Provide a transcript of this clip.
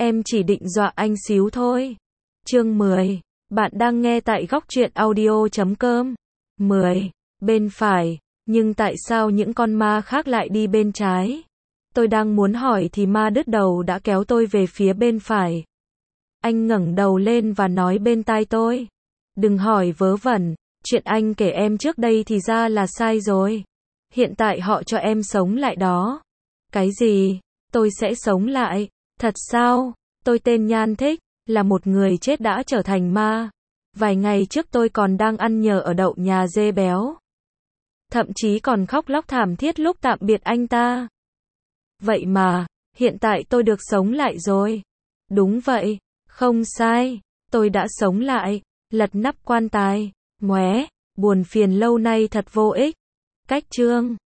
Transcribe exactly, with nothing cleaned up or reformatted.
Em chỉ định dọa anh xíu thôi. Chương mười. Bạn đang nghe tại góc truyện audio chấm com. mười. Bên phải. Nhưng tại sao những con ma khác lại đi bên trái? Tôi đang muốn hỏi thì ma đứt đầu đã kéo tôi về phía bên phải. Anh ngẩng đầu lên và nói bên tai tôi. Đừng hỏi vớ vẩn, chuyện anh kể em trước đây thì ra là sai rồi. Hiện tại họ cho em sống lại đó. Cái gì? Tôi sẽ sống lại? Thật sao? Tôi tên Nhan Thích, là một người chết đã trở thành ma. Vài ngày trước tôi còn đang ăn nhờ ở đậu nhà dê béo. Thậm chí còn khóc lóc thảm thiết lúc tạm biệt anh ta. Vậy mà, hiện tại tôi được sống lại rồi. Đúng vậy, không sai, tôi đã sống lại. Lật nắp quan tài, ngoé, buồn phiền lâu nay thật vô ích. Cách chương